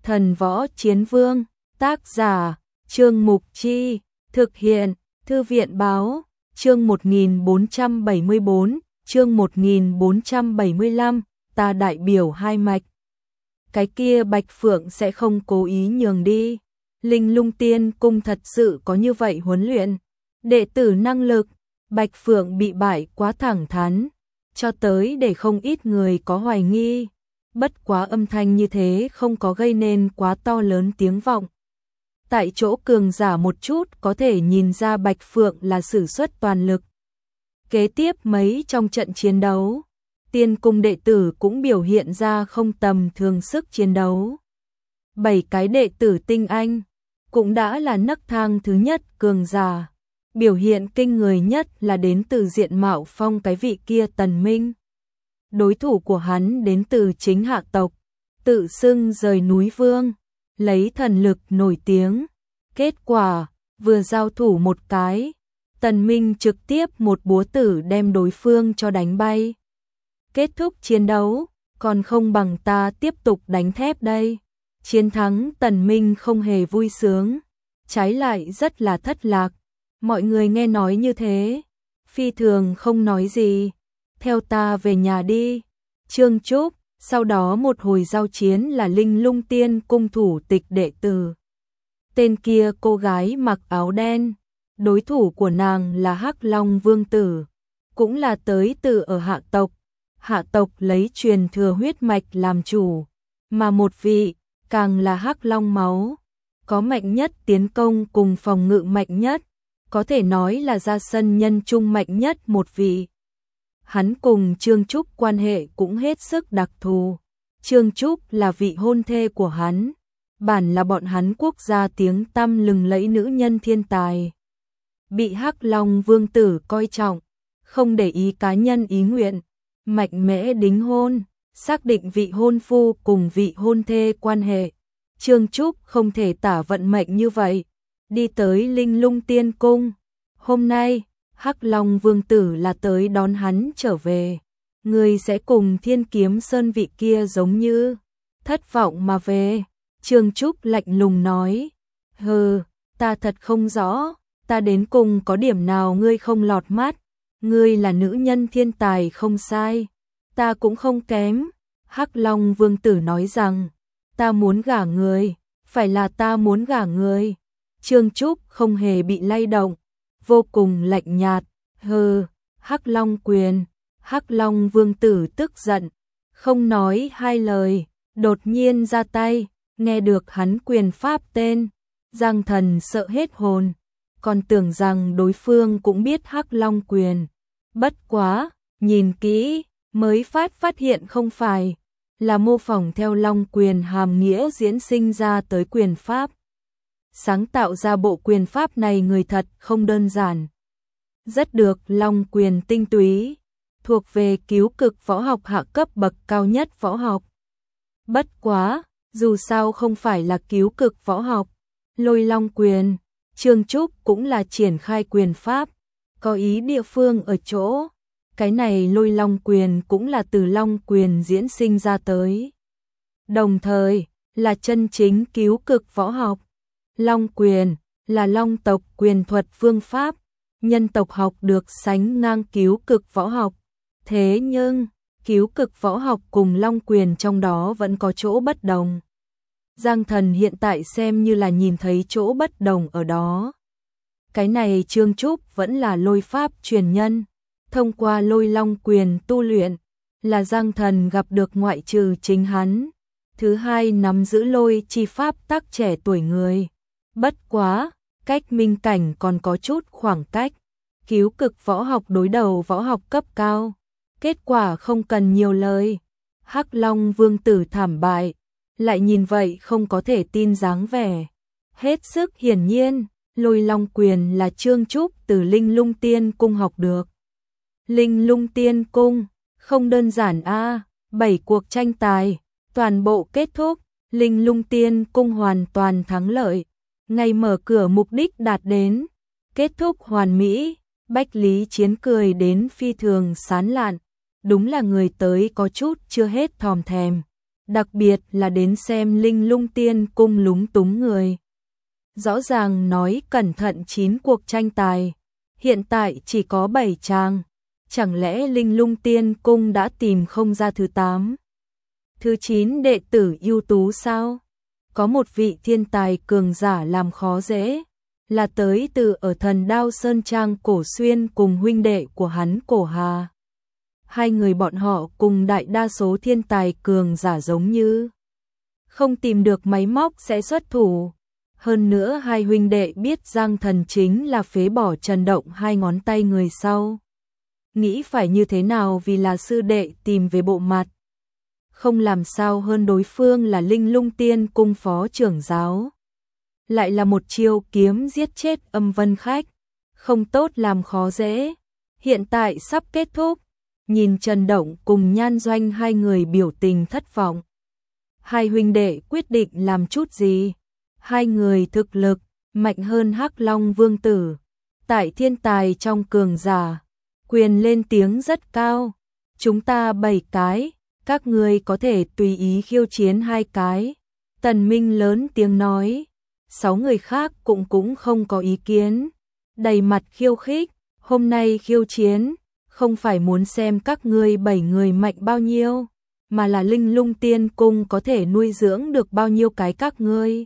Thần Võ Chiến Vương, tác giả, Trương Mục Chi, thực hiện, Thư viện Báo, chương 1474, chương 1475, ta đại biểu hai mạch. Cái kia Bạch Phượng sẽ không cố ý nhường đi. Linh Lung Tiên Cung thật sự có như vậy huấn luyện đệ tử năng lực. Bạch Phượng bị bại quá thẳng thắn, cho tới để không ít người có hoài nghi. Bất quá âm thanh như thế không có gây nên quá to lớn tiếng vọng. Tại chỗ cường giả một chút có thể nhìn ra Bạch Phượng là sử xuất toàn lực. Kế tiếp mấy trong trận chiến đấu, Tiên Cung đệ tử cũng biểu hiện ra không tầm thường sức chiến đấu. 7 cái đệ tử tinh anh cũng đã là nấc thang thứ nhất cường giả. Biểu hiện kinh người nhất là đến từ diện mạo phong cái vị kia Tần Minh. Đối thủ của hắn đến từ chính hạ tộc, tự xưng rời núi vương, lấy thần lực nổi tiếng. Kết quả, vừa giao thủ một cái, Tần Minh trực tiếp một búa tử đem đối phương cho đánh bay. Kết thúc chiến đấu, còn không bằng ta tiếp tục đánh thép đây. Chiến thắng Tần Minh không hề vui sướng, trái lại rất là thất lạc. Mọi người nghe nói như thế, phi thường không nói gì. Theo ta về nhà đi. Trương Trúc, sau đó một hồi giao chiến là Linh Lung Tiên Cung thủ tịch đệ tử. Tên kia cô gái mặc áo đen, đối thủ của nàng là Hắc Long Vương Tử, cũng là tới từ ở hạ tộc. Hạ tộc lấy truyền thừa huyết mạch làm chủ, mà một vị càng là Hắc Long máu, có mạnh nhất tiến công cùng phòng ngự mạnh nhất, có thể nói là ra sân nhân trung mạnh nhất một vị. Hắn cùng Trương Trúc quan hệ cũng hết sức đặc thù. Trương Trúc là vị hôn thê của hắn, bản là bọn hắn quốc gia tiếng tăm lừng lẫy nữ nhân thiên tài. Bị Hắc Long Vương Tử coi trọng, không để ý cá nhân ý nguyện, mạnh mẽ đính hôn, xác định vị hôn phu cùng vị hôn thê quan hệ. Trương Trúc không thể tả vận mệnh như vậy, đi tới Linh Lung Tiên Cung. Hôm nay, Hắc Long Vương Tử là tới đón hắn trở về. Người sẽ cùng Thiên Kiếm Sơn vị kia giống như thất vọng mà về. Trương Trúc lạnh lùng nói, hừ, ta thật không rõ, ta đến cùng có điểm nào ngươi không lọt mắt. Ngươi là nữ nhân thiên tài không sai, ta cũng không kém. Hắc Long Vương Tử nói rằng, ta muốn gả người, phải là ta muốn gả người. Trương Trúc không hề bị lay động, vô cùng lạnh nhạt, hừ, Hắc Long quyền. Hắc Long Vương Tử tức giận, không nói hai lời, đột nhiên ra tay, nghe được hắn quyền pháp tên, Giang Thần sợ hết hồn, còn tưởng rằng đối phương cũng biết Hắc Long quyền. Bất quá, nhìn kỹ, mới phát hiện không phải, là mô phỏng theo Long quyền hàm nghĩa diễn sinh ra tới quyền pháp. Sáng tạo ra bộ quyền pháp này người thật không đơn giản. Rất được Long quyền tinh túy, thuộc về cứu cực võ học hạ cấp bậc cao nhất võ học. Bất quá, dù sao không phải là cứu cực võ học, Lôi Long quyền, Trương Trúc cũng là triển khai quyền pháp, có ý địa phương ở chỗ, cái này Lôi Long quyền cũng là từ Long quyền diễn sinh ra tới. Đồng thời, là chân chính cứu cực võ học. Long quyền là Long tộc quyền thuật phương pháp, nhân tộc học được sánh ngang cứu cực võ học. Thế nhưng, cứu cực võ học cùng Long quyền trong đó vẫn có chỗ bất đồng. Giang Thần hiện tại xem như là nhìn thấy chỗ bất đồng ở đó. Cái này Trương Trúc vẫn là lôi pháp truyền nhân, thông qua Lôi Long quyền tu luyện, là Giang Thần gặp được ngoại trừ chính hắn, thứ hai nắm giữ lôi chi pháp tác trẻ tuổi người. Bất quá, cách minh cảnh còn có chút khoảng cách. Cứu cực võ học đối đầu võ học cấp cao, kết quả không cần nhiều lời. Hắc Long Vương Tử thảm bại, lại nhìn vậy không có thể tin dáng vẻ. Hết sức hiển nhiên, Lôi Long quyền là Trương Trúc từ Linh Lung Tiên Cung học được. Linh Lung Tiên Cung, không đơn giản a. 7 cuộc tranh tài, toàn bộ kết thúc, Linh Lung Tiên Cung hoàn toàn thắng lợi. Ngày mở cửa mục đích đạt đến, kết thúc hoàn mỹ. Bách Lý Chiến cười đến phi thường sán lạn, đúng là người tới có chút chưa hết thòm thèm. đặc biệt là đến xem Linh Lung Tiên Cung lúng túng người. Rõ ràng nói cẩn thận 9 cuộc tranh tài, hiện tại chỉ có 7 chàng, chẳng lẽ Linh Lung Tiên Cung đã tìm không ra thứ 8, thứ 9 đệ tử ưu tú sao? Có một vị thiên tài cường giả làm khó dễ, là tới từ ở Thần Đao Sơn Trang Cổ Xuyên cùng huynh đệ của hắn Cổ Hà. Hai người bọn họ cùng đại đa số thiên tài cường giả giống như không tìm được máy móc sẽ xuất thủ. Hơn nữa hai huynh đệ biết Giang Thần chính là phế bỏ Trần Động 2 ngón tay người sau. Nghĩ phải như thế nào vì là sư đệ tìm về bộ mặt. Không làm sao hơn đối phương là Linh Lung Tiên Cung phó trưởng giáo. Lại là một chiêu kiếm giết chết Âm Vân Khách. Không tốt làm khó dễ. Hiện tại sắp kết thúc. Nhìn Trần Động cùng Nhan Doanh hai người biểu tình thất vọng. Hai huynh đệ quyết định làm chút gì? Hai người thực lực mạnh hơn Hắc Long Vương tử. Tại thiên tài trong cường giả, quyền lên tiếng rất cao. Chúng ta 7 cái, các ngươi có thể tùy ý khiêu chiến 2 cái. Tần Minh lớn tiếng nói. 6 người khác cũng không có ý kiến. Đầy mặt khiêu khích, hôm nay khiêu chiến, không phải muốn xem các ngươi 7 người mạnh bao nhiêu, mà là Linh Lung Tiên Cung có thể nuôi dưỡng được bao nhiêu cái các ngươi.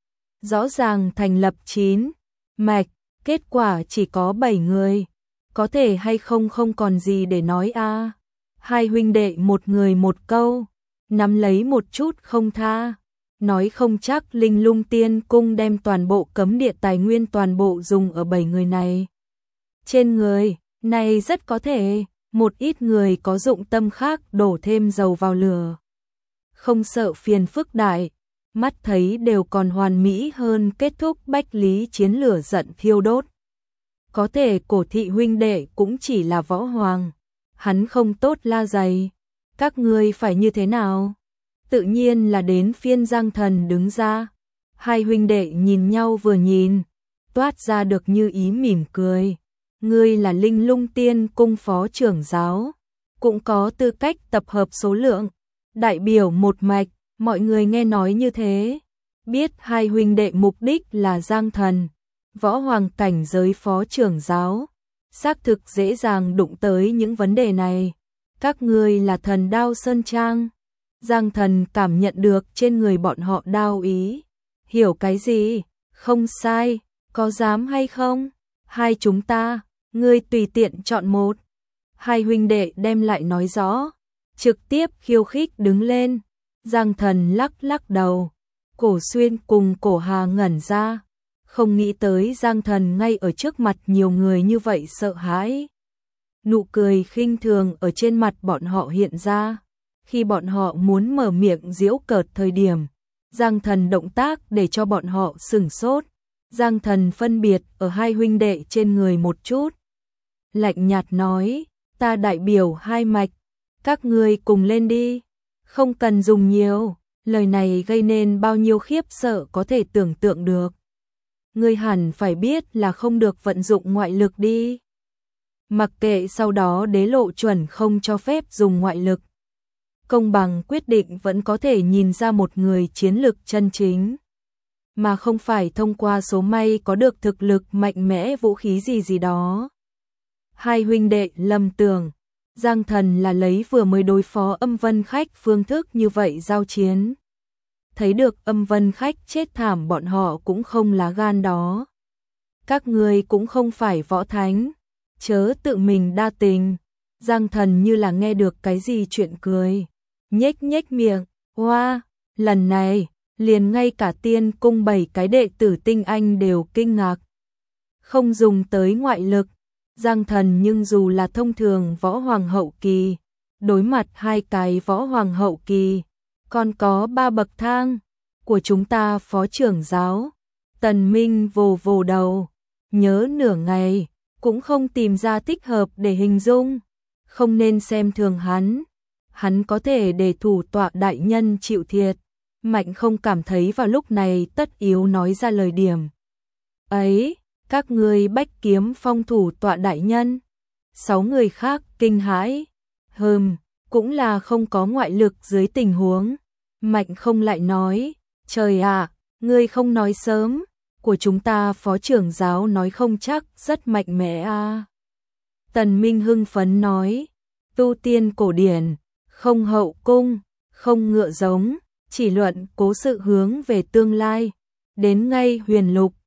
Rõ ràng thành lập 9 mạch, kết quả chỉ có 7 người, có thể hay không không còn gì để nói a. Hai huynh đệ một người một câu, nắm lấy một chút không tha, nói không chắc Linh Lung Tiên Cung đem toàn bộ cấm địa tài nguyên toàn bộ dùng ở 7 người này. Trên người này rất có thể, một ít người có dụng tâm khác đổ thêm dầu vào lửa. Không sợ phiền phức đại, mắt thấy đều còn hoàn mỹ hơn kết thúc bách lý chiến lửa giận thiêu đốt. Có thể Cổ thị huynh đệ cũng chỉ là võ hoàng, hắn không tốt la dày. Các ngươi phải như thế nào? Tự nhiên là đến phiên Giang Thần đứng ra. Hai huynh đệ nhìn nhau vừa nhìn, toát ra được như ý mỉm cười. Ngươi là Linh Lung Tiên Cung phó trưởng giáo, cũng có tư cách tập hợp số lượng, đại biểu một mạch, mọi người nghe nói như thế. Biết hai huynh đệ mục đích là Giang Thần, võ hoàng cảnh giới phó trưởng giáo, xác thực dễ dàng đụng tới những vấn đề này. Các ngươi là Thần Đao Sơn Trang. Giang Thần cảm nhận được trên người bọn họ đao ý. Hiểu cái gì? Không sai, có dám hay không? Hai chúng ta, ngươi tùy tiện chọn một. Hai huynh đệ đem lại nói rõ, trực tiếp khiêu khích đứng lên. Giang Thần lắc lắc đầu. Cổ Xuyên cùng Cổ Hà ngẩn ra, không nghĩ tới Giang Thần ngay ở trước mặt nhiều người như vậy sợ hãi. Nụ cười khinh thường ở trên mặt bọn họ hiện ra. Khi bọn họ muốn mở miệng giễu cợt thời điểm, Giang Thần động tác để cho bọn họ sửng sốt. Giang Thần phân biệt ở hai huynh đệ trên người một chút. Lạnh nhạt nói, ta đại biểu hai mạch, các ngươi cùng lên đi. Không cần dùng nhiều, lời này gây nên bao nhiêu khiếp sợ có thể tưởng tượng được. Ngươi hẳn phải biết là không được vận dụng ngoại lực đi. Mặc kệ sau đó đế lộ chuẩn không cho phép dùng ngoại lực. Công bằng quyết định vẫn có thể nhìn ra một người chiến lực chân chính, mà không phải thông qua số may có được thực lực mạnh mẽ vũ khí gì đó. Hai huynh đệ lầm tưởng, Giang Thần là lấy vừa mới đối phó Âm Vân Khách phương thức như vậy giao chiến. Thấy được Âm Vân Khách chết thảm bọn họ cũng không lá gan đó. Các ngươi cũng không phải võ thánh, chớ tự mình đa tình. Giang Thần như là nghe được cái gì chuyện cười, nhếch nhếch miệng, hoa, lần này, liền ngay cả Tiên Cung 7 cái đệ tử tinh anh đều kinh ngạc. Không dùng tới ngoại lực, Giang Thần nhưng dù là thông thường võ hoàng hậu kỳ, đối mặt hai cái võ hoàng hậu kỳ, còn có 3 bậc thang của chúng ta phó trưởng giáo. Tần Minh vồ vồ đầu, nhớ nửa ngày, cũng không tìm ra thích hợp để hình dung. Không nên xem thường hắn có thể để thủ tọa đại nhân chịu thiệt. Mạnh không cảm thấy vào lúc này tất yếu nói ra lời điểm ấy. Các ngươi Bách Kiếm Phong thủ tọa đại nhân. 6 người khác kinh hãi, cũng là không có ngoại lực dưới tình huống Mạnh không lại nói, trời ạ, ngươi không nói sớm, của chúng ta phó trưởng giáo nói không chắc rất mạnh mẽ à. Tần Minh hưng phấn nói, tu tiên cổ điển, không hậu cung, không ngựa giống, chỉ luận cố sự hướng về tương lai, đến ngay huyền lục,